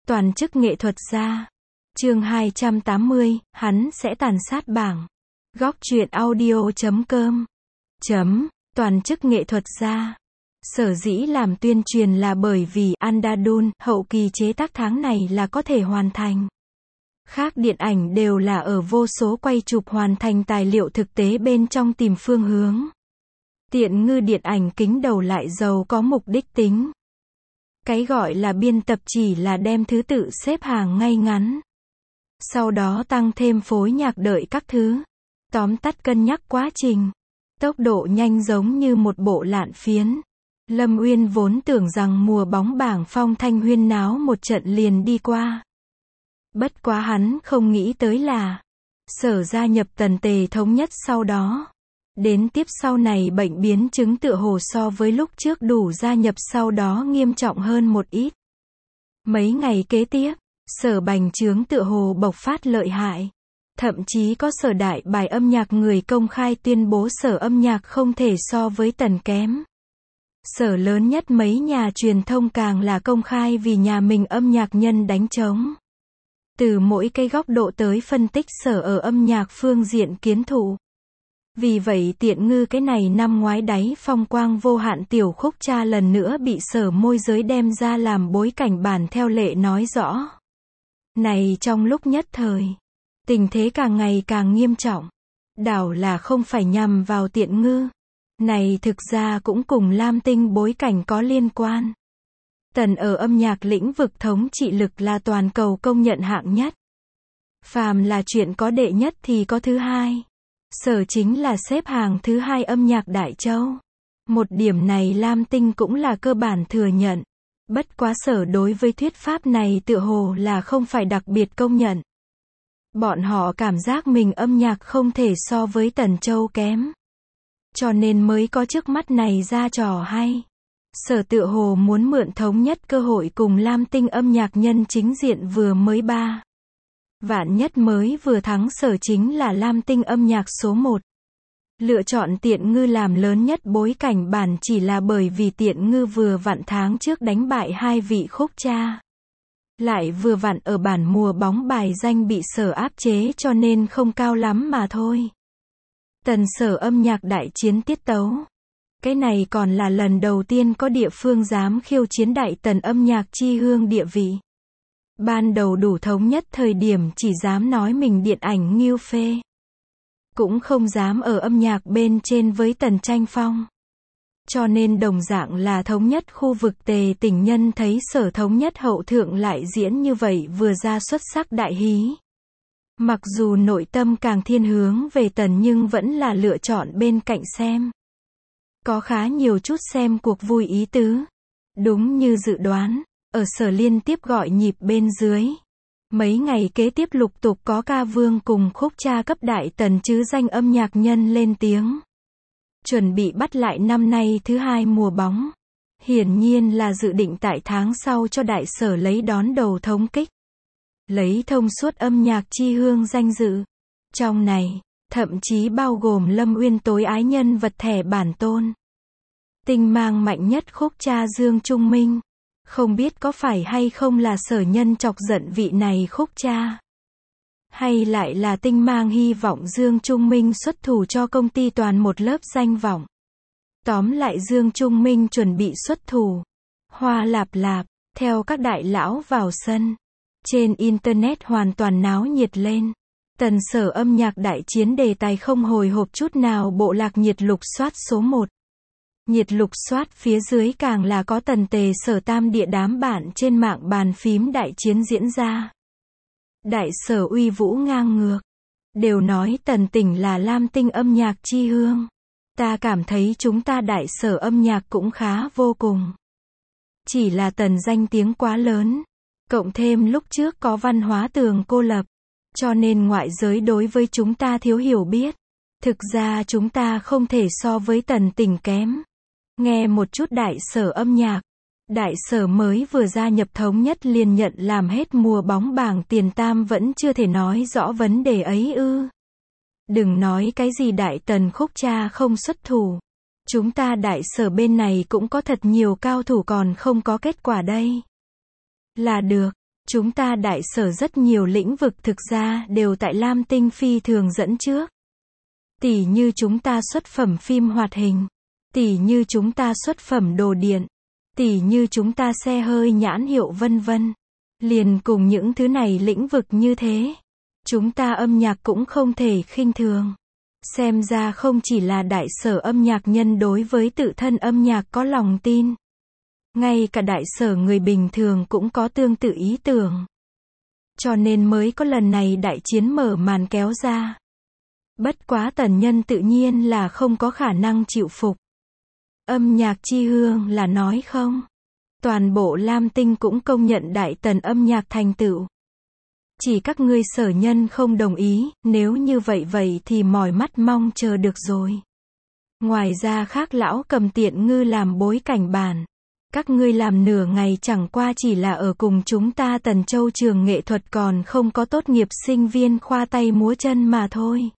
Toàn chức nghệ thuật gia. Chương 280, hắn sẽ tàn sát bảng. Góc truyện audio.com. Toàn chức nghệ thuật gia. Sở dĩ làm tuyên truyền là bởi vì Andadun, hậu kỳ chế tác tháng này là có thể hoàn thành. Khác điện ảnh đều là ở vô số quay chụp hoàn thành tài liệu thực tế bên trong tìm phương hướng. Tiện ngư điện ảnh kính đầu lại giàu có mục đích tính. Cái gọi là biên tập chỉ là đem thứ tự xếp hàng ngay ngắn. Sau đó tăng thêm phối nhạc đợi các thứ. Tóm tắt cân nhắc quá trình. Tốc độ nhanh giống như một bộ lạn phiến. Lâm Uyên vốn tưởng rằng mùa bóng bảng phong thanh huyên náo một trận liền đi qua. Bất quá hắn không nghĩ tới là Sở gia nhập Tần Tề thống nhất sau đó. Đến tiếp sau này bệnh biến chứng tựa hồ so với lúc trước đủ gia nhập sau đó nghiêm trọng hơn một ít. Mấy ngày kế tiếp, Sở bành trướng tựa hồ bộc phát lợi hại. Thậm chí có Sở đại bài âm nhạc người công khai tuyên bố Sở âm nhạc không thể so với Tần kém. Sở lớn nhất mấy nhà truyền thông càng là công khai vì nhà mình âm nhạc nhân đánh trống. Từ mỗi cái góc độ tới phân tích Sở ở âm nhạc phương diện kiến thủ. Vì vậy tiện ngư cái này năm ngoái đáy phong quang vô hạn tiểu khúc cha lần nữa bị Sở môi giới đem ra làm bối cảnh bản theo lệ nói rõ. Này trong lúc nhất thời, tình thế càng ngày càng nghiêm trọng. Đảo là không phải nhằm vào tiện ngư. Này thực ra cũng cùng Lam Tinh bối cảnh có liên quan. Tần ở âm nhạc lĩnh vực thống trị lực là toàn cầu công nhận hạng nhất. Phàm là chuyện có đệ nhất thì có thứ hai. Sở chính là xếp hàng thứ hai âm nhạc Đại Châu. Một điểm này Lam Tinh cũng là cơ bản thừa nhận. Bất quá Sở đối với thuyết pháp này tựa hồ là không phải đặc biệt công nhận. Bọn họ cảm giác mình âm nhạc không thể so với Tần Châu kém. Cho nên mới có trước mắt này ra trò hay. Sở tựa hồ muốn mượn thống nhất cơ hội cùng Lam Tinh âm nhạc nhân chính diện vừa mới 3. Vạn nhất mới vừa thắng Sở chính là Lam Tinh âm nhạc số 1. Lựa chọn tiện ngư làm lớn nhất bối cảnh bản chỉ là bởi vì tiện ngư vừa vặn tháng trước đánh bại hai vị khúc cha. Lại vừa vặn ở bản mùa bóng bài danh bị Sở áp chế cho nên không cao lắm mà thôi. Tần Sở âm nhạc đại chiến tiết tấu. Cái này còn là lần đầu tiên có địa phương dám khiêu chiến Đại Tần âm nhạc chi hương địa vị. Ban đầu đủ thống nhất thời điểm chỉ dám nói mình điện ảnh nghiêu phê. Cũng không dám ở âm nhạc bên trên với Tần tranh phong. Cho nên đồng dạng là thống nhất khu vực Tề Tỉnh nhân thấy Sở thống nhất hậu thượng lại diễn như vậy vừa ra xuất sắc đại hí. Mặc dù nội tâm càng thiên hướng về Tần nhưng vẫn là lựa chọn bên cạnh xem. Có khá nhiều chút xem cuộc vui ý tứ. Đúng như dự đoán, ở Sở liên tiếp gọi nhịp bên dưới. Mấy ngày kế tiếp lục tục có ca vương cùng khúc cha cấp Đại Tần chứ danh âm nhạc nhân lên tiếng. Chuẩn bị bắt lại năm nay thứ hai mùa bóng. Hiển nhiên là dự định tại tháng sau cho Đại Sở lấy đón đầu thống kích. Lấy thông suốt âm nhạc chi hương danh dự. Trong này, thậm chí bao gồm Lâm Uyên tối ái nhân vật thẻ bản tôn. Tinh mang mạnh nhất khúc cha Dương Trung Minh. Không biết có phải hay không là Sở nhân chọc giận vị này khúc cha. Hay lại là tinh mang hy vọng Dương Trung Minh xuất thủ cho công ty toàn một lớp danh vọng. Tóm lại Dương Trung Minh chuẩn bị xuất thủ. Hoa lạp lạp, theo các đại lão vào sân. Trên Internet hoàn toàn náo nhiệt lên. Tần Sở âm nhạc đại chiến đề tài không hồi hộp chút nào bộ lạc nhiệt lục soát số 1. Nhiệt lục soát phía dưới càng là có Tần Tề Sở tam địa đám bạn trên mạng bàn phím đại chiến diễn ra. Đại Sở uy vũ ngang ngược. Đều nói Tần tỉnh là Lam Tinh âm nhạc chi hương. Ta cảm thấy chúng ta Đại Sở âm nhạc cũng khá vô cùng. Chỉ là Tần danh tiếng quá lớn. Cộng thêm lúc trước có văn hóa tường cô lập. Cho nên ngoại giới đối với chúng ta thiếu hiểu biết. Thực ra chúng ta không thể so với Tần tỉnh kém. Nghe một chút Đại Sở âm nhạc. Đại Sở mới vừa gia nhập thống nhất liền nhận làm hết mùa bóng bảng tiền tam vẫn chưa thể nói rõ vấn đề ấy ư. Đừng nói cái gì Đại Tần khúc cha không xuất thủ. Chúng ta Đại Sở bên này cũng có thật nhiều cao thủ còn không có kết quả đây. Là được. Chúng ta đại sở rất nhiều lĩnh vực thực ra đều tại Lam Tinh phi thường dẫn trước. Tỉ như chúng ta xuất phẩm phim hoạt hình. Tỉ như chúng ta xuất phẩm đồ điện. Tỉ như chúng ta xe hơi nhãn hiệu vân vân. Liền cùng những thứ này lĩnh vực như thế. Chúng ta âm nhạc cũng không thể khinh thường. Xem ra không chỉ là đại sở âm nhạc nhân đối với tự thân âm nhạc có lòng tin. Ngay cả đại sở người bình thường cũng có tương tự ý tưởng. Cho nên mới có lần này đại chiến mở màn kéo ra. Bất quá Tần Nhân tự nhiên là không có khả năng chịu phục. Âm nhạc chi hương là nói không. Toàn bộ Lam Tinh cũng công nhận Đại Tần âm nhạc thành tựu. Chỉ các ngươi sở nhân không đồng ý, nếu như vậy thì mỏi mắt mong chờ được rồi. Ngoài ra khác lão cầm Tiện Ngư làm bối cảnh bản. Các ngươi làm nửa ngày chẳng qua chỉ là ở cùng chúng ta Tần Châu trường nghệ thuật còn không có tốt nghiệp sinh viên khoa tay múa chân mà thôi.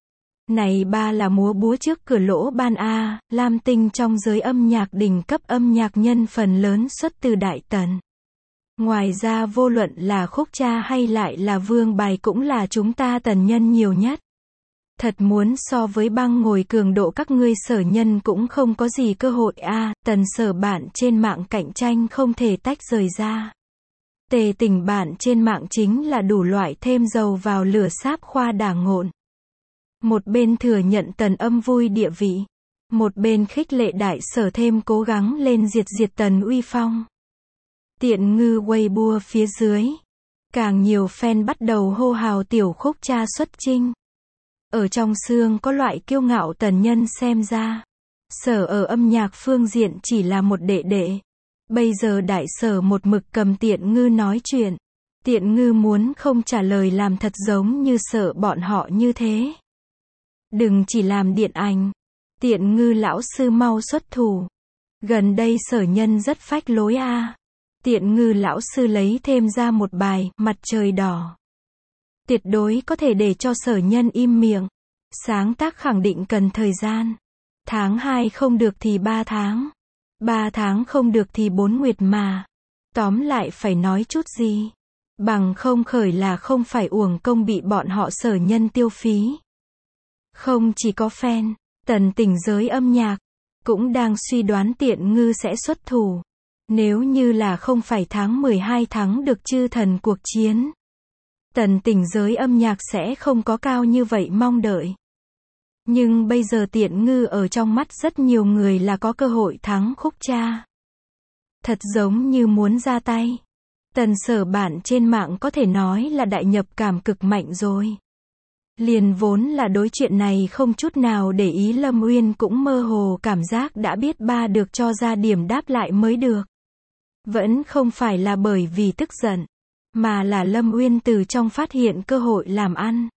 Này ba là múa búa trước cửa lỗ ban A, Lam Tinh trong giới âm nhạc đỉnh cấp âm nhạc nhân phần lớn xuất từ Đại Tần. Ngoài ra vô luận là khúc cha hay lại là vương bài cũng là chúng ta Tần nhân nhiều nhất. Thật muốn so với băng ngồi cường độ các ngươi sở nhân cũng không có gì cơ hội a. Tần sở bạn trên mạng cạnh tranh không thể tách rời ra. Tề tình bạn trên mạng chính là đủ loại thêm dầu vào lửa sáp khoa đả ngộn. Một bên thừa nhận Tần âm vui địa vị. Một bên khích lệ đại sở thêm cố gắng lên diệt Tần uy phong. Tiện Ngư Weibo phía dưới. Càng nhiều fan bắt đầu hô hào tiểu khúc cha xuất chinh. Ở trong xương có loại kiêu ngạo Tần nhân xem ra. Sở ở âm nhạc phương diện chỉ là một đệ đệ. Bây giờ đại sở một mực cầm Tiện Ngư nói chuyện. Tiện Ngư muốn không trả lời làm thật giống như sợ bọn họ như thế. Đừng chỉ làm điện ảnh. Tiện Ngư lão sư mau xuất thủ. Gần đây sở nhân rất phách lối a. Tiện Ngư lão sư lấy thêm ra một bài, Mặt trời đỏ. Tuyệt đối có thể để cho sở nhân im miệng. Sáng tác khẳng định cần thời gian. Tháng 2 không được thì 3 tháng. 3 tháng không được thì 4 nguyệt mà. Tóm lại phải nói chút gì. Bằng không khởi là không phải uổng công bị bọn họ sở nhân tiêu phí. Không chỉ có fan, Tần tỉnh giới âm nhạc cũng đang suy đoán Tiện Ngư sẽ xuất thủ. Nếu như là không phải tháng 12 thắng được chư thần cuộc chiến. Tần tỉnh giới âm nhạc sẽ không có cao như vậy mong đợi. Nhưng bây giờ Tiện Ngư ở trong mắt rất nhiều người là có cơ hội thắng khúc cha. Thật giống như muốn ra tay. Tần sở bạn trên mạng có thể nói là đại nhập cảm cực mạnh rồi. Liền vốn là đối chuyện này không chút nào để ý Lâm Uyên cũng mơ hồ cảm giác đã biết ba được cho ra điểm đáp lại mới được. Vẫn không phải là bởi vì tức giận. Mà là Lâm Uyên từ trong phát hiện cơ hội làm ăn.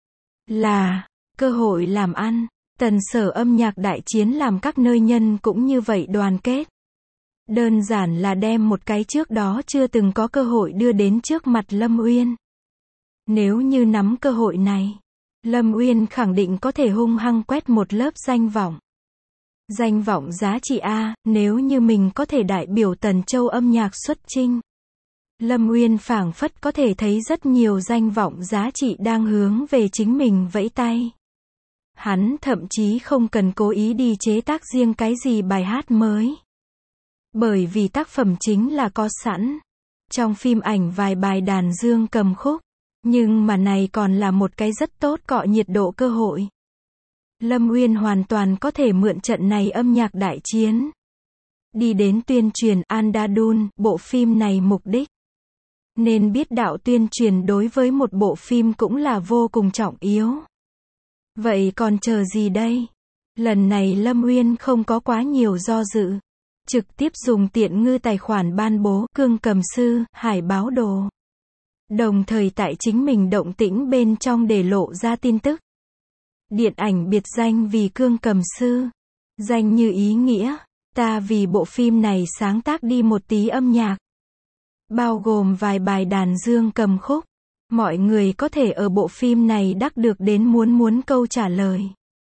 Là cơ hội làm ăn. Tần sở âm nhạc đại chiến làm các nơi nhân cũng như vậy đoàn kết. Đơn giản là đem một cái trước đó chưa từng có cơ hội đưa đến trước mặt Lâm Uyên. Nếu như nắm cơ hội này, Lâm Uyên khẳng định có thể hung hăng quét một lớp danh vọng. Danh vọng giá trị A, nếu như mình có thể đại biểu Tần Châu âm nhạc xuất chinh. Lâm Uyên phảng phất có thể thấy rất nhiều danh vọng giá trị đang hướng về chính mình vẫy tay. Hắn thậm chí không cần cố ý đi chế tác riêng cái gì bài hát mới. Bởi vì tác phẩm chính là có sẵn. Trong phim ảnh vài bài đàn dương cầm khúc. Nhưng mà này còn là một cái rất tốt cọ nhiệt độ cơ hội. Lâm Uyên hoàn toàn có thể mượn trận này âm nhạc đại chiến. Đi đến tuyên truyền Andadun, bộ phim này mục đích. Nên biết đạo tuyên truyền đối với một bộ phim cũng là vô cùng trọng yếu. Vậy còn chờ gì đây? Lần này Lâm Uyên không có quá nhiều do dự. Trực tiếp dùng Tiện Ngư tài khoản ban bố Cương Cầm Sư, Hải Báo Đồ. Đồng thời tại chính mình động tĩnh bên trong để lộ ra tin tức. Điện ảnh biệt danh vì Cương Cầm Sư. Danh như ý nghĩa, ta vì bộ phim này sáng tác đi một tí âm nhạc. Bao gồm vài bài đàn dương cầm khúc. Mọi người có thể ở bộ phim này đắc được đến muốn câu trả lời.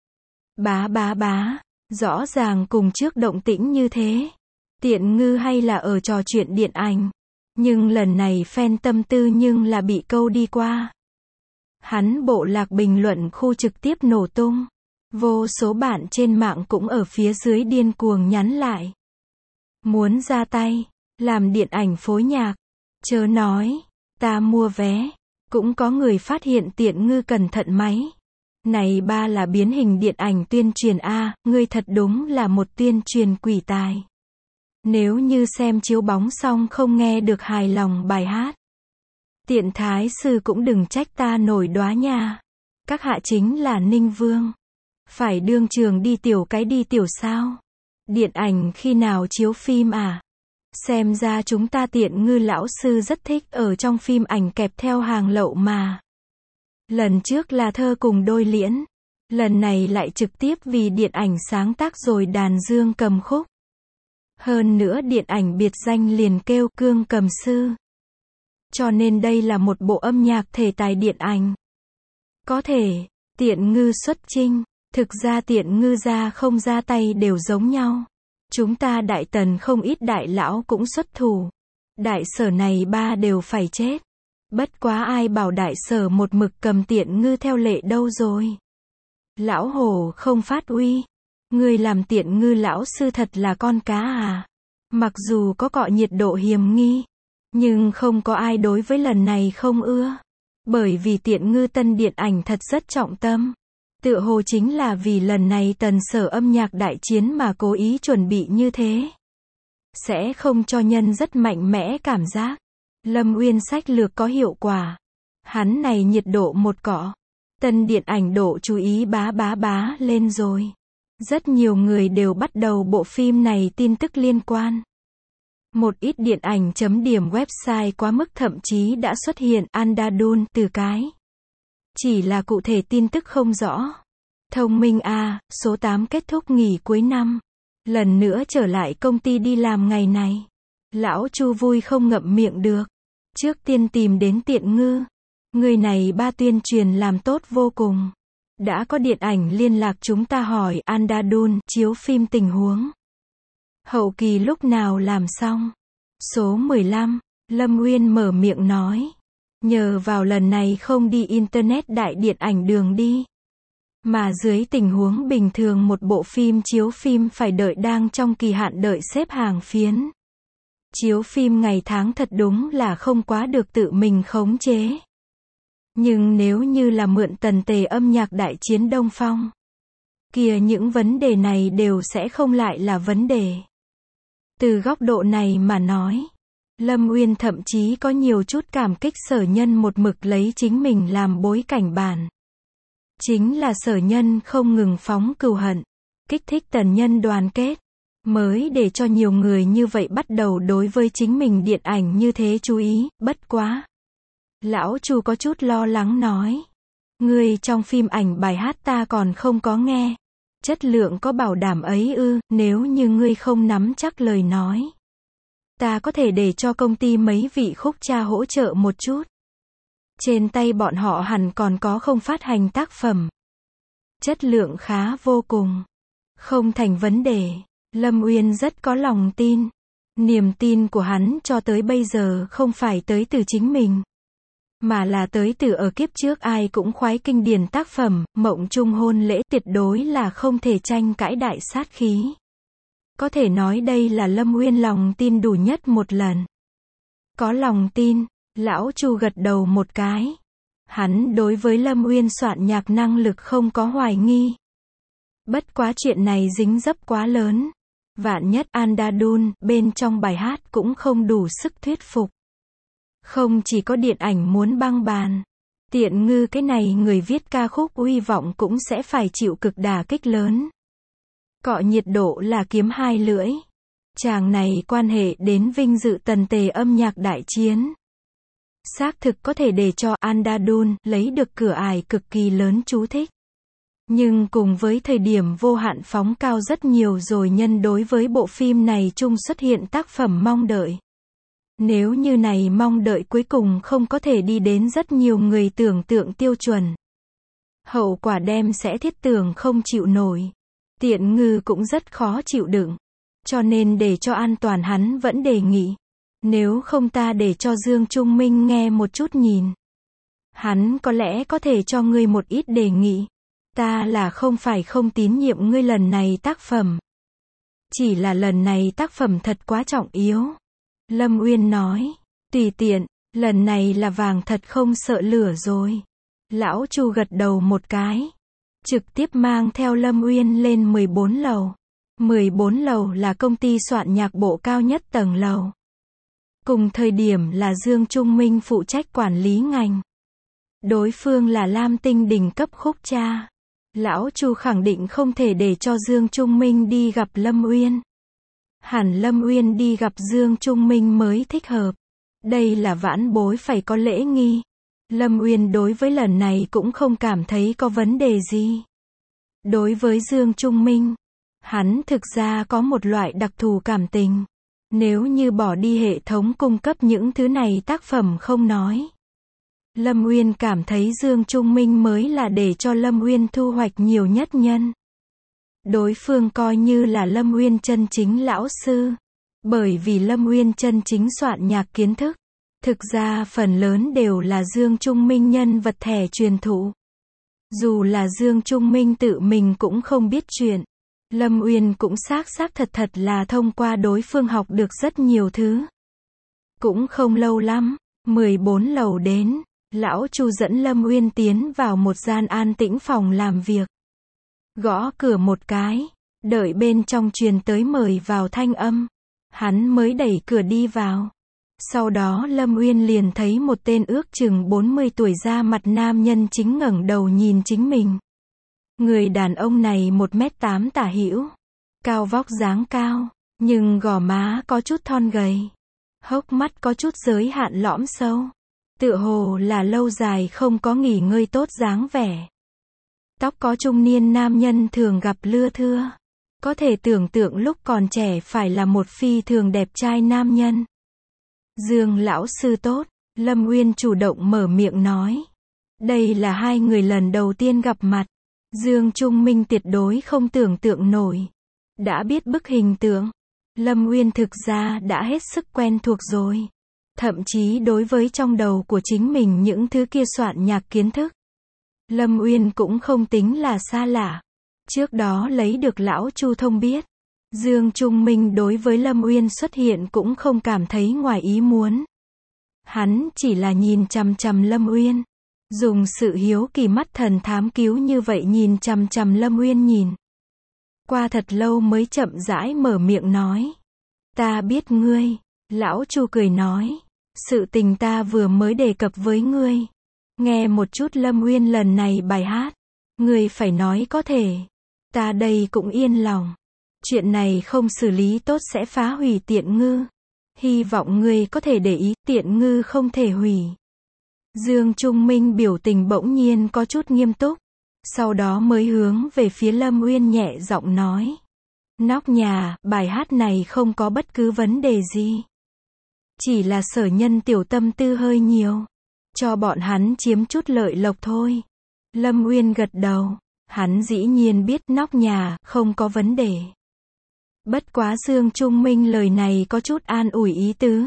Bá. Rõ ràng cùng trước động tĩnh như thế. Tiện Ngư hay là ở trò chuyện điện ảnh. Nhưng lần này fan tâm tư nhưng là bị câu đi qua. Hắn bộ lạc bình luận khu trực tiếp nổ tung. Vô số bạn trên mạng cũng ở phía dưới điên cuồng nhắn lại. Muốn ra tay, làm điện ảnh phối nhạc. Chớ nói, ta mua vé. Cũng có người phát hiện Tiện Ngư cẩn thận máy. Này ba là biến hình điện ảnh tuyên truyền a, ngươi thật đúng là một tuyên truyền quỷ tài. Nếu như xem chiếu bóng xong không nghe được hài lòng bài hát. Tiện thái sư cũng đừng trách ta nổi đoá nha. Các hạ chính là Ninh Vương. Phải đương trường đi tiểu sao? Điện ảnh khi nào chiếu phim à? Xem ra chúng ta Tiện Ngư lão sư rất thích ở trong phim ảnh kẹp theo hàng lậu mà. Lần trước là thơ cùng đôi liễn. Lần này lại trực tiếp vì điện ảnh sáng tác rồi đàn dương cầm khúc. Hơn nữa điện ảnh biệt danh liền kêu Cương Cầm Sư. Cho nên đây là một bộ âm nhạc thể tài điện ảnh. Có thể, Tiện Ngư xuất chinh. Thực ra Tiện Ngư ra không ra tay đều giống nhau. Chúng ta Đại Tần không ít đại lão cũng xuất thủ. Đại sở này ba đều phải chết. Bất quá ai bảo đại sở một mực cầm Tiện Ngư theo lệ đâu rồi. Lão hổ không phát uy. Người làm Tiện Ngư lão sư thật là con cá à. Mặc dù có cọ nhiệt độ hiềm nghi. Nhưng không có ai đối với lần này không ưa. Bởi vì Tiện Ngư tân điện ảnh thật rất trọng tâm. Tựa hồ chính là vì lần này tần sở âm nhạc đại chiến mà cố ý chuẩn bị như thế. Sẽ không cho nhân rất mạnh mẽ cảm giác. Lâm Uyên sách lược có hiệu quả. Hắn này nhiệt độ một cọ. Tân điện ảnh độ chú ý bá lên rồi. Rất nhiều người đều bắt đầu bộ phim này tin tức liên quan. Một ít điện ảnh chấm điểm website quá mức thậm chí đã xuất hiện Andadun từ cái. Chỉ là cụ thể tin tức không rõ. Thông minh a, số 8 kết thúc nghỉ cuối năm. Lần nữa trở lại công ty đi làm ngày này. Lão Chu vui không ngậm miệng được. Trước tiên tìm đến Tiện Ngư. Người này ba tuyên truyền làm tốt vô cùng. Đã có điện ảnh liên lạc chúng ta hỏi Andadun chiếu phim tình huống. Hậu kỳ lúc nào làm xong? Số 15, Lâm Uyên mở miệng nói. Nhờ vào lần này không đi Internet đại điện ảnh đường đi. Mà dưới tình huống bình thường một bộ phim chiếu phim phải đợi đang trong kỳ hạn đợi xếp hàng phiến. Chiếu phim ngày tháng thật đúng là không quá được tự mình khống chế. Nhưng nếu như là mượn tần tề âm nhạc đại chiến Đông Phong. Kìa những vấn đề này đều sẽ không lại là vấn đề. Từ góc độ này mà nói. Lâm Uyên thậm chí có nhiều chút cảm kích Sở Nhân một mực lấy chính mình làm bối cảnh bản. Chính là Sở Nhân không ngừng phóng cừu hận, kích thích tần nhân đoàn kết, mới để cho nhiều người như vậy bắt đầu đối với chính mình điện ảnh như thế chú ý, bất quá. Lão Chu có chút lo lắng nói. Ngươi trong phim ảnh bài hát ta còn không có nghe. Chất lượng có bảo đảm ấy ư, nếu như ngươi không nắm chắc lời nói. Ta có thể để cho công ty mấy vị khúc cha hỗ trợ một chút. Trên tay bọn họ hẳn còn có không phát hành tác phẩm. Chất lượng khá vô cùng. Không thành vấn đề. Lâm Uyên rất có lòng tin. Niềm tin của hắn cho tới bây giờ không phải tới từ chính mình. Mà là tới từ ở kiếp trước ai cũng khoái kinh điển tác phẩm, Mộng Chung Hôn Lễ tuyệt đối là không thể tranh cãi đại sát khí. Có thể nói đây là Lâm Uyên lòng tin đủ nhất một lần. Có lòng tin, lão Chu gật đầu một cái. Hắn đối với Lâm Uyên soạn nhạc năng lực không có hoài nghi. Bất quá chuyện này dính dấp quá lớn. Vạn nhất Andadun bên trong bài hát cũng không đủ sức thuyết phục. Không chỉ có điện ảnh muốn băng bàn. Tiện Ngư cái này người viết ca khúc uy vọng cũng sẽ phải chịu cực đả kích lớn. Cọ nhiệt độ là kiếm hai lưỡi. Chàng này quan hệ đến vinh dự tần tề âm nhạc đại chiến. Xác thực có thể để cho Andadun lấy được cửa ải cực kỳ lớn chú thích. Nhưng cùng với thời điểm vô hạn phóng cao rất nhiều rồi nhân đối với bộ phim này chung xuất hiện tác phẩm mong đợi. Nếu như này mong đợi cuối cùng không có thể đi đến rất nhiều người tưởng tượng tiêu chuẩn. Hậu quả đem sẽ thiết tưởng không chịu nổi. Tiện Ngư cũng rất khó chịu đựng. Cho nên để cho an toàn hắn vẫn đề nghị. Nếu không ta để cho Dương Trung Minh nghe một chút nhìn. Hắn có lẽ có thể cho ngươi một ít đề nghị. Ta là không phải không tín nhiệm ngươi lần này tác phẩm. Chỉ là lần này tác phẩm thật quá trọng yếu. Lâm Uyên nói, tùy tiện, lần này là vàng thật không sợ lửa rồi. Lão Chu gật đầu một cái. Trực tiếp mang theo Lâm Uyên lên 14 lầu. 14 lầu là công ty soạn nhạc bộ cao nhất tầng lầu. Cùng thời điểm là Dương Trung Minh phụ trách quản lý ngành. Đối phương là Lam Tinh đỉnh cấp khúc cha. Lão Chu khẳng định không thể để cho Dương Trung Minh đi gặp Lâm Uyên. Hẳn Lâm Uyên đi gặp Dương Trung Minh mới thích hợp. Đây là vãn bối phải có lễ nghi. Lâm Uyên đối với lần này cũng không cảm thấy có vấn đề gì. Đối với Dương Trung Minh, hắn thực ra có một loại đặc thù cảm tình. Nếu như bỏ đi hệ thống cung cấp những thứ này tác phẩm không nói. Lâm Uyên cảm thấy Dương Trung Minh mới là để cho Lâm Uyên thu hoạch nhiều nhất nhân. Đối phương coi như là Lâm Uyên chân chính lão sư. Bởi vì Lâm Uyên chân chính soạn nhạc kiến thức. Thực ra phần lớn đều là Dương Trung Minh nhân vật thẻ truyền thụ. Dù là Dương Trung Minh tự mình cũng không biết chuyện. Lâm Uyên cũng xác thật là thông qua đối phương học được rất nhiều thứ. Cũng không lâu lắm, 14 lầu đến, lão Chu dẫn Lâm Uyên tiến vào một gian an tĩnh phòng làm việc. Gõ cửa một cái, đợi bên trong truyền tới mời vào thanh âm. Hắn mới đẩy cửa đi vào. Sau đó Lâm Uyên liền thấy một tên ước chừng 40 tuổi da mặt nam nhân chính ngẩng đầu nhìn chính mình. Người đàn ông này 1m8 tả hữu, cao vóc dáng cao, nhưng gò má có chút thon gầy, hốc mắt có chút giới hạn lõm sâu, tựa hồ là lâu dài không có nghỉ ngơi tốt dáng vẻ. Tóc có trung niên nam nhân thường gặp lưa thưa, có thể tưởng tượng lúc còn trẻ phải là một phi thường đẹp trai nam nhân. Dương lão sư tốt, Lâm Uyên chủ động mở miệng nói. Đây là hai người lần đầu tiên gặp mặt. Dương Trung Minh tuyệt đối không tưởng tượng nổi. Đã biết bức hình tượng, Lâm Uyên thực ra đã hết sức quen thuộc rồi. Thậm chí đối với trong đầu của chính mình những thứ kia soạn nhạc kiến thức. Lâm Uyên cũng không tính là xa lạ. Trước đó lấy được lão Chu thông biết. Dương Trung Minh đối với Lâm Uyên xuất hiện cũng không cảm thấy ngoài ý muốn. Hắn chỉ là nhìn chằm chằm Lâm Uyên. Dùng sự hiếu kỳ mắt thần thám cứu như vậy nhìn chằm chằm Lâm Uyên nhìn. Qua thật lâu mới chậm rãi mở miệng nói. Ta biết ngươi. Lão Chu cười nói. Sự tình ta vừa mới đề cập với ngươi. Nghe một chút Lâm Uyên lần này bài hát. Ngươi phải nói có thể. Ta đây cũng yên lòng. Chuyện này không xử lý tốt sẽ phá hủy Tiện Ngư. Hy vọng ngươi có thể để ý, Tiện Ngư không thể hủy. Dương Trung Minh biểu tình bỗng nhiên có chút nghiêm túc. Sau đó mới hướng về phía Lâm Uyên nhẹ giọng nói. Nóc nhà, bài hát này không có bất cứ vấn đề gì. Chỉ là sở nhân tiểu tâm tư hơi nhiều. Cho bọn hắn chiếm chút lợi lộc thôi. Lâm Uyên gật đầu. Hắn dĩ nhiên biết nóc nhà, không có vấn đề. Bất quá Dương Trung Minh lời này có chút an ủi ý tứ.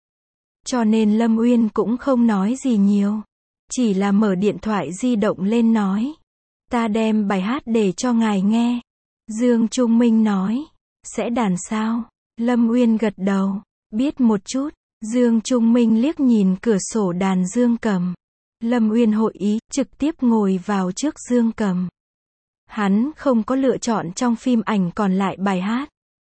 Cho nên Lâm Uyên cũng không nói gì nhiều. Chỉ là mở điện thoại di động lên nói. Ta đem bài hát để cho ngài nghe. Dương Trung Minh nói. Sẽ đàn sao? Lâm Uyên gật đầu. Biết một chút. Dương Trung Minh liếc nhìn cửa sổ đàn dương cầm. Lâm Uyên hội ý, trực tiếp ngồi vào trước dương cầm. Hắn không có lựa chọn trong phim ảnh còn lại bài hát.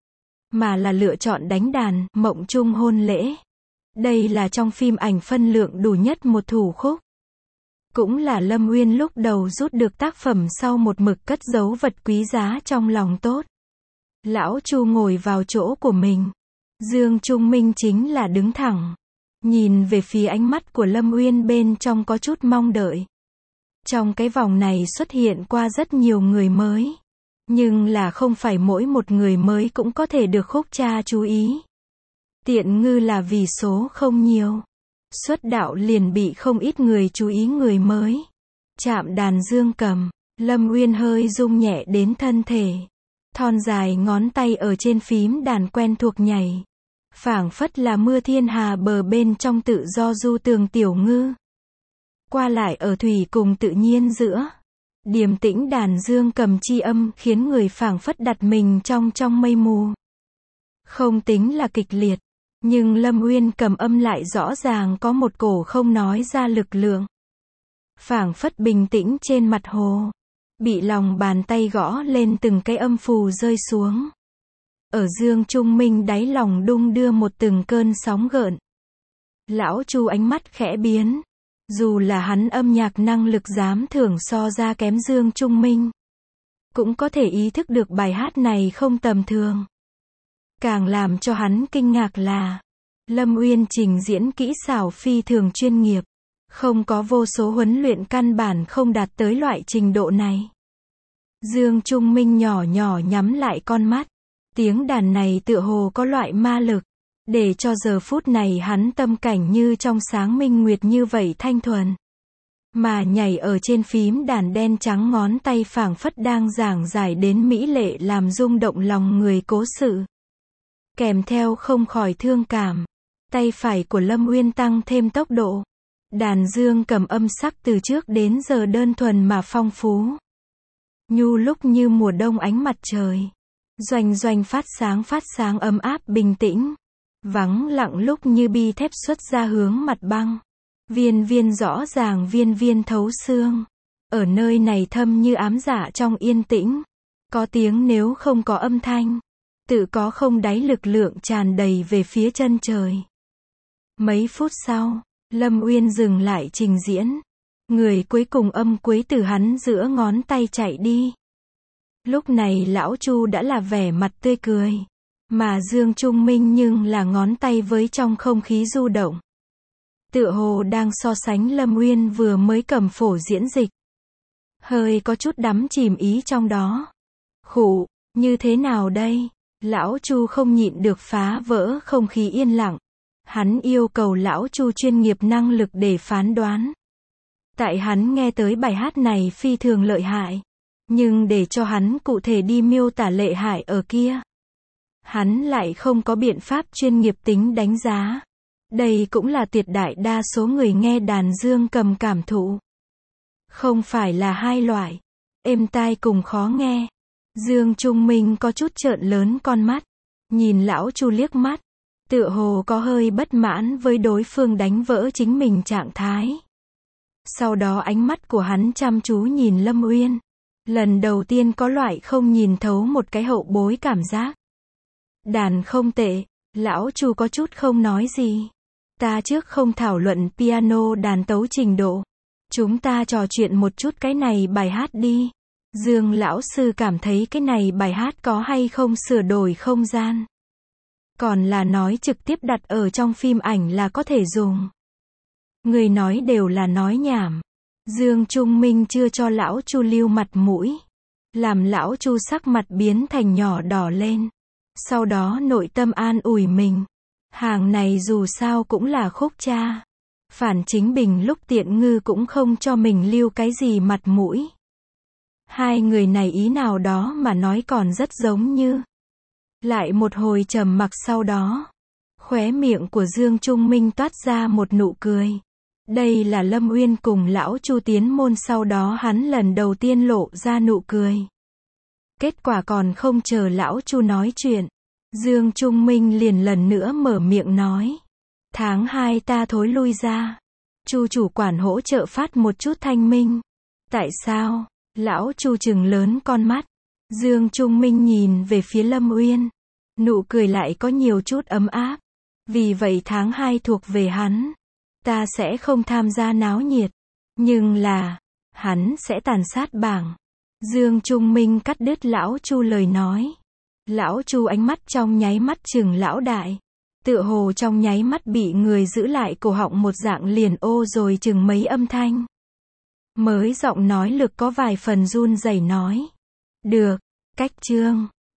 Mà là lựa chọn đánh đàn, Mộng Chung Hôn Lễ. Đây là trong phim ảnh phân lượng đủ nhất một thủ khúc. Cũng là Lâm Uyên lúc đầu rút được tác phẩm sau một mực cất giấu vật quý giá trong lòng tốt. Lão Chu ngồi vào chỗ của mình. Dương Trung Minh chính là đứng thẳng. Nhìn về phía ánh mắt của Lâm Uyên bên trong có chút mong đợi. Trong cái vòng này xuất hiện qua rất nhiều người mới. Nhưng là không phải mỗi một người mới cũng có thể được khúc cha chú ý. Tiện Ngư là vì số không nhiều. Xuất đạo liền bị không ít người chú ý người mới. Chạm đàn dương cầm, Lâm Uyên hơi rung nhẹ đến thân thể. Thon dài ngón tay ở trên phím đàn quen thuộc nhảy. phảng phất là mưa thiên hà bờ bên trong tự do du tường tiểu ngư. Qua lại ở thủy cùng tự nhiên giữa. Điềm tĩnh đàn dương cầm chi âm khiến người phảng phất đặt mình trong mây mù. Không tính là kịch liệt, nhưng Lâm Uyên cầm âm lại rõ ràng có một cổ không nói ra lực lượng. Phảng phất bình tĩnh trên mặt hồ, bị lòng bàn tay gõ lên từng cái âm phù rơi xuống. Ở Dương Trung Minh đáy lòng đung đưa một từng cơn sóng gợn. Lão Chu ánh mắt khẽ biến. Dù là hắn âm nhạc năng lực dám thưởng so ra kém Dương Trung Minh, cũng có thể ý thức được bài hát này không tầm thường. Càng làm cho hắn kinh ngạc là, Lâm Uyên trình diễn kỹ xảo phi thường chuyên nghiệp. Không có vô số huấn luyện căn bản không đạt tới loại trình độ này. Dương Trung Minh nhỏ nhỏ nhắm lại con mắt. Tiếng đàn này tựa hồ có loại ma lực, để cho giờ phút này hắn tâm cảnh như trong sáng minh nguyệt như vậy thanh thuần. Mà nhảy ở trên phím đàn đen trắng ngón tay phảng phất đang giảng giải đến mỹ lệ làm rung động lòng người cố sự. Kèm theo không khỏi thương cảm. Tay phải của Lâm Uyên tăng thêm tốc độ. Đàn dương cầm âm sắc từ trước đến giờ đơn thuần mà phong phú. Nhu lúc như mùa đông ánh mặt trời. Doanh doanh phát sáng ấm áp bình tĩnh. Vắng lặng lúc như bi thép xuất ra hướng mặt băng. Viên viên rõ ràng viên viên thấu xương. Ở nơi này thâm như ám dạ trong yên tĩnh. Có tiếng nếu không có âm thanh. Tự có không đáy lực lượng tràn đầy về phía chân trời. Mấy phút sau, Lâm Uyên dừng lại trình diễn. Người cuối cùng âm cuối từ hắn giữa ngón tay chạy đi. Lúc này lão Chu đã là vẻ mặt tươi cười. Mà Dương Trung Minh nhưng là ngón tay với trong không khí du động. Tựa hồ đang so sánh Lâm Uyên vừa mới cầm phổ diễn dịch. Hơi có chút đắm chìm ý trong đó. Khụ, như thế nào đây? Lão Chu không nhịn được phá vỡ không khí yên lặng. Hắn yêu cầu lão Chu chuyên nghiệp năng lực để phán đoán. Tại hắn nghe tới bài hát này phi thường lợi hại. Nhưng để cho hắn cụ thể đi miêu tả lợi hại ở kia. Hắn lại không có biện pháp chuyên nghiệp tính đánh giá. Đây cũng là tuyệt đại đa số người nghe đàn dương cầm cảm thụ. Không phải là hai loại. Êm tai cùng khó nghe. Dương Trung Minh có chút trợn lớn con mắt. Nhìn lão Chu liếc mắt. Tựa hồ có hơi bất mãn với đối phương đánh vỡ chính mình trạng thái. Sau đó ánh mắt của hắn chăm chú nhìn Lâm Uyên. Lần đầu tiên có loại không nhìn thấu một cái hậu bối cảm giác. Đàn không tệ, lão Chu có chút không nói gì. Ta trước không thảo luận piano đàn tấu trình độ. Chúng ta trò chuyện một chút cái này bài hát đi. Dương lão sư cảm thấy cái này bài hát có hay không sửa đổi không gian. Còn là nói trực tiếp đặt ở trong phim ảnh là có thể dùng. Người nói đều là nói nhảm. Dương Trung Minh chưa cho lão Chu lưu mặt mũi. Làm lão Chu sắc mặt biến thành nhỏ đỏ lên. Sau đó nội tâm an ủi mình. Hàng này dù sao cũng là khúc cha. Phản chính bình lúc tiện ngư cũng không cho mình lưu cái gì mặt mũi. Hai người này ý nào đó mà nói còn rất giống như. Lại một hồi trầm mặc sau đó. Khóe miệng của Dương Trung Minh toát ra một nụ cười. Đây là Lâm Uyên cùng lão Chu tiến môn sau đó hắn lần đầu tiên lộ ra nụ cười. Kết quả còn không chờ lão Chu nói chuyện. Dương Trung Minh liền lần nữa mở miệng nói. Tháng 2 ta thối lui ra. Chu chủ quản hỗ trợ phát một chút thanh minh. Tại sao? Lão Chu trừng lớn con mắt. Dương Trung Minh nhìn về phía Lâm Uyên. Nụ cười lại có nhiều chút ấm áp. Vì vậy tháng 2 thuộc về hắn. Ta sẽ không tham gia náo nhiệt. Nhưng là, hắn sẽ tàn sát bảng. Dương Trung Minh cắt đứt lão Chu lời nói. Lão Chu ánh mắt trong nháy mắt chừng lão đại. Tựa hồ trong nháy mắt bị người giữ lại cổ họng một dạng liền ô rồi chừng mấy âm thanh. Mới giọng nói lực có vài phần run rẩy nói. Được, cách chương.